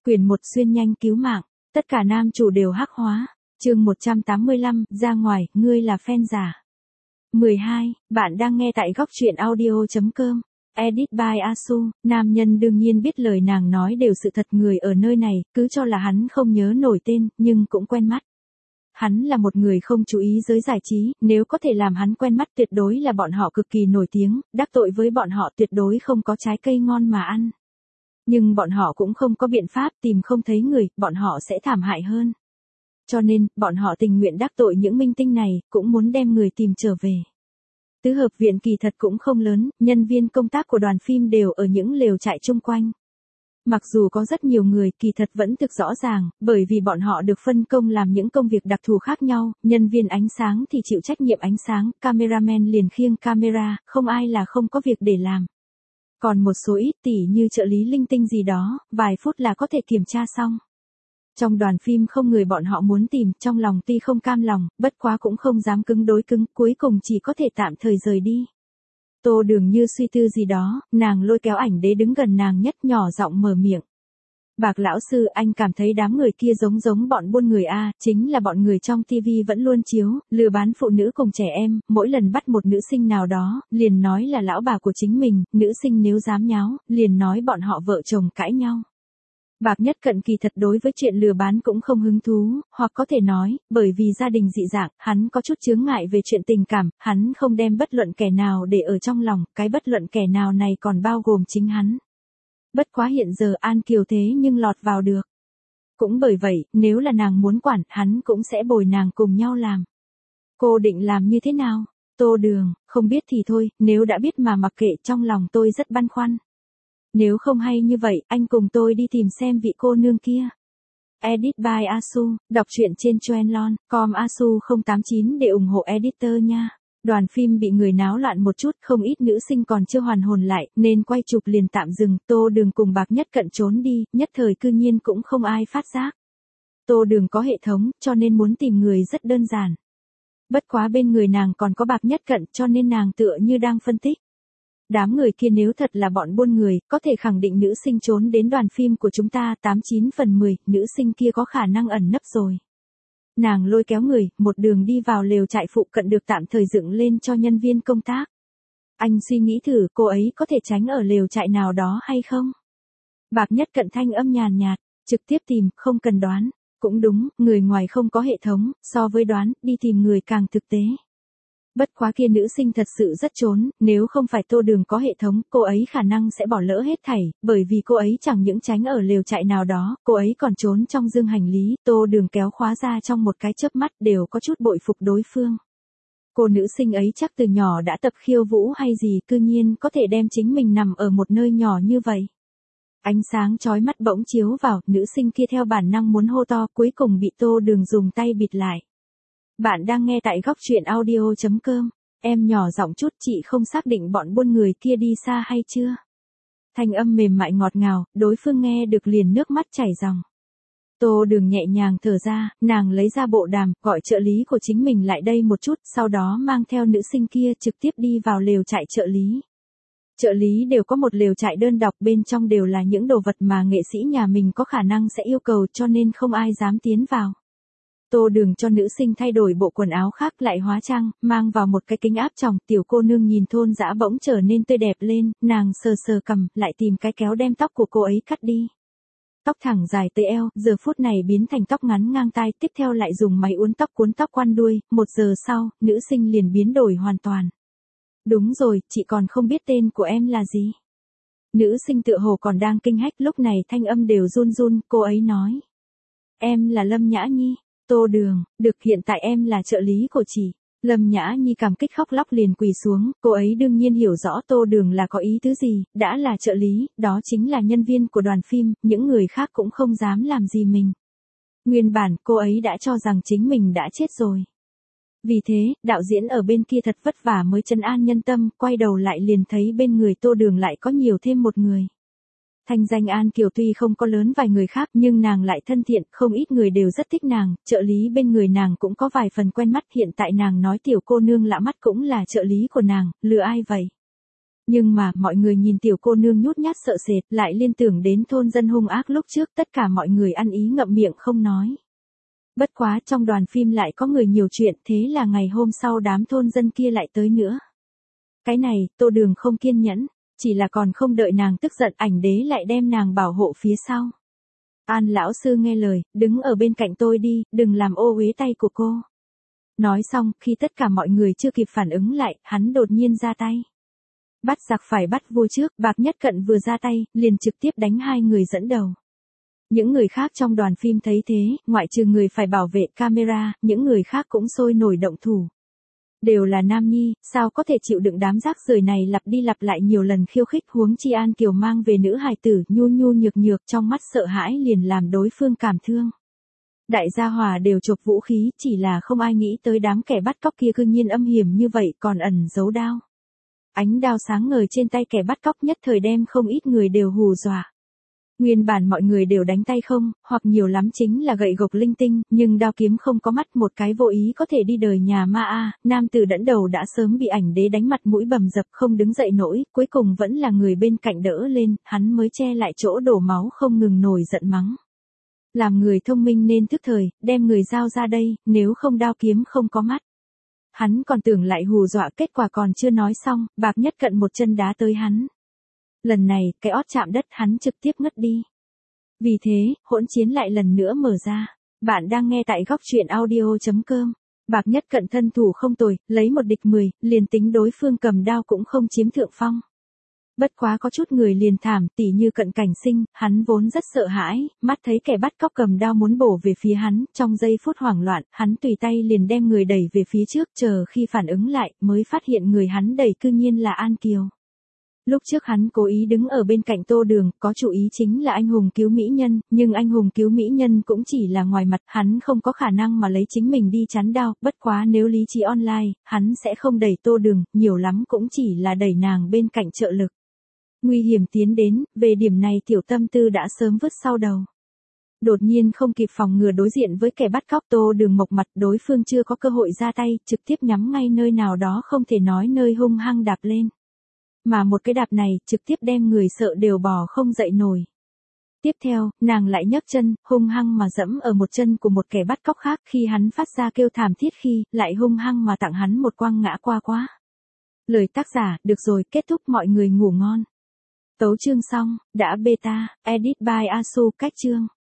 Quyền 1 xuyên nhanh cứu mạng, tất cả nam chủ đều hắc hóa. Chương 185, ra ngoài, ngươi là fan giả. 12, bạn đang nghe tại góc truyện audio.com. Edit by Asu, nam nhân đương nhiên biết lời nàng nói đều sự thật, người ở nơi này, cứ cho là hắn không nhớ nổi tên, nhưng cũng quen mắt. Hắn là một người không chú ý giới giải trí, nếu có thể làm hắn quen mắt tuyệt đối là bọn họ cực kỳ nổi tiếng, đắc tội với bọn họ tuyệt đối không có trái cây ngon mà ăn. Nhưng bọn họ cũng không có biện pháp, tìm không thấy người, bọn họ sẽ thảm hại hơn. Cho nên, bọn họ tình nguyện đắc tội những minh tinh này, cũng muốn đem người tìm trở về. Tứ hợp viện kỳ thật cũng không lớn, nhân viên công tác của đoàn phim đều ở những lều trại chung quanh. Mặc dù có rất nhiều người, kỳ thật vẫn thực rõ ràng, bởi vì bọn họ được phân công làm những công việc đặc thù khác nhau, nhân viên ánh sáng thì chịu trách nhiệm ánh sáng, cameraman liền khiêng camera, không ai là không có việc để làm. Còn một số ít tỉ như trợ lý linh tinh gì đó, vài phút là có thể kiểm tra xong. Trong đoàn phim không người bọn họ muốn tìm, trong lòng tuy không cam lòng, bất quá cũng không dám cứng đối cứng, cuối cùng chỉ có thể tạm thời rời đi. Tô Đường như suy tư gì đó, nàng lôi kéo ảnh đế đứng gần nàng nhất, nhỏ giọng mở miệng. Bạc lão sư, anh cảm thấy đám người kia giống bọn buôn người a, chính là bọn người trong TV vẫn luôn chiếu, lừa bán phụ nữ cùng trẻ em, mỗi lần bắt một nữ sinh nào đó, liền nói là lão bà của chính mình, nữ sinh nếu dám nháo, liền nói bọn họ vợ chồng cãi nhau. Bạc Nhất Cận kỳ thật đối với chuyện lừa bán cũng không hứng thú, hoặc có thể nói, bởi vì gia đình dị dạng, hắn có chút chướng ngại về chuyện tình cảm, hắn không đem bất luận kẻ nào để ở trong lòng, cái bất luận kẻ nào này còn bao gồm chính hắn. Bất quá hiện giờ An Kiều thế nhưng lọt vào được. Cũng bởi vậy, nếu là nàng muốn quản, hắn cũng sẽ bồi nàng cùng nhau làm. Cô định làm như thế nào? Tô Đường, không biết thì thôi, nếu đã biết mà mặc kệ, trong lòng tôi rất băn khoăn. Nếu không hay như vậy, anh cùng tôi đi tìm xem vị cô nương kia. Edit by Asu, đọc truyện trên Trendlon.com Asu 089 để ủng hộ editor nha. Đoàn phim bị người náo loạn một chút, không ít nữ sinh còn chưa hoàn hồn lại, nên quay chụp liền tạm dừng, Tô Đường cùng Bạc Nhất Cận trốn đi, nhất thời cư nhiên cũng không ai phát giác. Tô Đường có hệ thống, cho nên muốn tìm người rất đơn giản. Bất quá bên người nàng còn có Bạc Nhất Cận, cho nên nàng tựa như đang phân tích. Đám người kia nếu thật là bọn buôn người, có thể khẳng định nữ sinh trốn đến đoàn phim của chúng ta 89/10, nữ sinh kia có khả năng ẩn nấp rồi. Nàng lôi kéo người, một đường đi vào lều trại phụ cận được tạm thời dựng lên cho nhân viên công tác. Anh suy nghĩ thử cô ấy có thể tránh ở lều trại nào đó hay không? Bạc Nhất Cận thanh âm nhàn nhạt, trực tiếp tìm, không cần đoán. Cũng đúng, người ngoài không có hệ thống, so với đoán, đi tìm người càng thực tế. Bất quá kia nữ sinh thật sự rất trốn, nếu không phải Tô Đường có hệ thống, cô ấy khả năng sẽ bỏ lỡ hết thảy, bởi vì cô ấy chẳng những tránh ở lều trại nào đó, cô ấy còn trốn trong dương hành lý, Tô Đường kéo khóa ra trong một cái chớp mắt, đều có chút bội phục đối phương. Cô nữ sinh ấy chắc từ nhỏ đã tập khiêu vũ hay gì, cư nhiên có thể đem chính mình nằm ở một nơi nhỏ như vậy. Ánh sáng chói mắt bỗng chiếu vào, nữ sinh kia theo bản năng muốn hô to, cuối cùng bị Tô Đường dùng tay bịt lại. Bạn đang nghe tại góc truyện audio.com, em nhỏ giọng chút, chị không xác định bọn buôn người kia đi xa hay chưa. Thanh âm mềm mại ngọt ngào, đối phương nghe được liền nước mắt chảy ròng. Tô Đường nhẹ nhàng thở ra, nàng lấy ra bộ đàm, gọi trợ lý của chính mình lại đây một chút, sau đó mang theo nữ sinh kia trực tiếp đi vào lều trại trợ lý. Trợ lý đều có một lều trại đơn độc, bên trong đều là những đồ vật mà nghệ sĩ nhà mình có khả năng sẽ yêu cầu, cho nên không ai dám tiến vào. Tô Đường cho nữ sinh thay đổi bộ quần áo khác, lại hóa trang, mang vào một cái kính áp tròng, tiểu cô nương nhìn thôn dã bỗng trở nên tươi đẹp lên, nàng sờ sờ cằm, lại tìm cái kéo đem tóc của cô ấy cắt đi. Tóc thẳng dài tới eo, giờ phút này biến thành tóc ngắn ngang tai, tiếp theo lại dùng máy uốn tóc cuốn tóc quăn đuôi, 1 giờ sau, nữ sinh liền biến đổi hoàn toàn. Đúng rồi, chị còn không biết tên của em là gì. Nữ sinh tựa hồ còn đang kinh hách, lúc này thanh âm đều run run, cô ấy nói. Em là Lâm Nhã Nhi. Tô Đường, được, hiện tại em là trợ lý của chị. Lâm Nhã Nhi cảm kích khóc lóc liền quỳ xuống, cô ấy đương nhiên hiểu rõ Tô Đường là có ý tứ gì, đã là trợ lý, đó chính là nhân viên của đoàn phim, những người khác cũng không dám làm gì mình. Nguyên bản, cô ấy đã cho rằng chính mình đã chết rồi. Vì thế, đạo diễn ở bên kia thật vất vả mới trấn an nhân tâm, quay đầu lại liền thấy bên người Tô Đường lại có nhiều thêm một người. Thanh danh An Kiều tuy không có lớn vài người khác, nhưng nàng lại thân thiện, không ít người đều rất thích nàng, trợ lý bên người nàng cũng có vài phần quen mắt, hiện tại nàng nói tiểu cô nương lạ mắt cũng là trợ lý của nàng, lừa ai vậy? Nhưng mà, mọi người nhìn tiểu cô nương nhút nhát sợ sệt, lại liên tưởng đến thôn dân hung ác lúc trước, tất cả mọi người ăn ý ngậm miệng không nói. Bất quá trong đoàn phim lại có người nhiều chuyện, thế là ngày hôm sau đám thôn dân kia lại tới nữa. Cái này, Tô Đường không kiên nhẫn, chỉ là còn không đợi nàng tức giận, ảnh đế lại đem nàng bảo hộ phía sau. An lão sư nghe lời, đứng ở bên cạnh tôi đi, đừng làm ô uế tay của cô. Nói xong, khi tất cả mọi người chưa kịp phản ứng lại, hắn đột nhiên ra tay. Bắt giặc phải bắt vua trước, Bạc Nhất Cận vừa ra tay, liền trực tiếp đánh hai người dẫn đầu. Những người khác trong đoàn phim thấy thế, ngoại trừ người phải bảo vệ camera, những người khác cũng sôi nổi động thủ. Đều là nam nhi, sao có thể chịu đựng đám rác rưởi này lặp đi lặp lại nhiều lần khiêu khích, huống chi An Kiều mang về nữ hài tử, nhu nhu nhược nhược trong mắt sợ hãi liền làm đối phương cảm thương. Đại gia hòa đều chộp vũ khí, chỉ là không ai nghĩ tới đám kẻ bắt cóc kia cư nhiên âm hiểm như vậy, còn ẩn giấu đao. Ánh đao sáng ngời trên tay kẻ bắt cóc nhất thời đem không ít người đều hù dọa. Nguyên bản mọi người đều đánh tay không, hoặc nhiều lắm chính là gậy gộc linh tinh, nhưng đao kiếm không có mắt, một cái vô ý có thể đi đời nhà ma a. Nam tử dẫn đầu đã sớm bị ảnh đế đánh mặt mũi bầm dập không đứng dậy nổi, cuối cùng vẫn là người bên cạnh đỡ lên, hắn mới che lại chỗ đổ máu không ngừng nổi giận mắng. Làm người thông minh nên thức thời, đem người giao ra đây, nếu không đao kiếm không có mắt. Hắn còn tưởng lại hù dọa, kết quả còn chưa nói xong, Bạc Nhất Cận một chân đá tới hắn. Lần này, cái ót chạm đất hắn trực tiếp ngất đi. Vì thế, hỗn chiến lại lần nữa mở ra. Bạn đang nghe tại góc truyện audio.com. Bạc Nhất Cận thân thủ không tồi, lấy 1 địch 10, liền tính đối phương cầm đao cũng không chiếm thượng phong. Bất quá có chút người liền thảm, tỉ như Cận Cảnh Sinh, hắn vốn rất sợ hãi, mắt thấy kẻ bắt cóc cầm đao muốn bổ về phía hắn, trong giây phút hoảng loạn, hắn tùy tay liền đem người đẩy về phía trước, chờ khi phản ứng lại, mới phát hiện người hắn đẩy cư nhiên là An Kiều. Lúc trước hắn cố ý đứng ở bên cạnh Tô Đường, có chủ ý chính là anh hùng cứu mỹ nhân, nhưng anh hùng cứu mỹ nhân cũng chỉ là ngoài mặt, hắn không có khả năng mà lấy chính mình đi chắn đao, bất quá nếu lý trí online, hắn sẽ không đẩy Tô Đường, nhiều lắm cũng chỉ là đẩy nàng bên cạnh trợ lực. Nguy hiểm tiến đến, về điểm này tiểu tâm tư đã sớm vứt sau đầu. Đột nhiên không kịp phòng ngừa đối diện với kẻ bắt cóc, Tô Đường mộc mặt, đối phương chưa có cơ hội ra tay, trực tiếp nhắm ngay nơi nào đó không thể nói nơi hung hăng đạp lên. Mà một cái đạp này, trực tiếp đem người sợ đều bò không dậy nổi. Tiếp theo, nàng lại nhấc chân, hung hăng mà dẫm ở một chân của một kẻ bắt cóc khác, khi hắn phát ra kêu thảm thiết khi, lại hung hăng mà tặng hắn một quăng ngã qua quá. Lời tác giả, được rồi, kết thúc, mọi người ngủ ngon. Tấu chương xong, đã beta, edit by Asu, cách chương.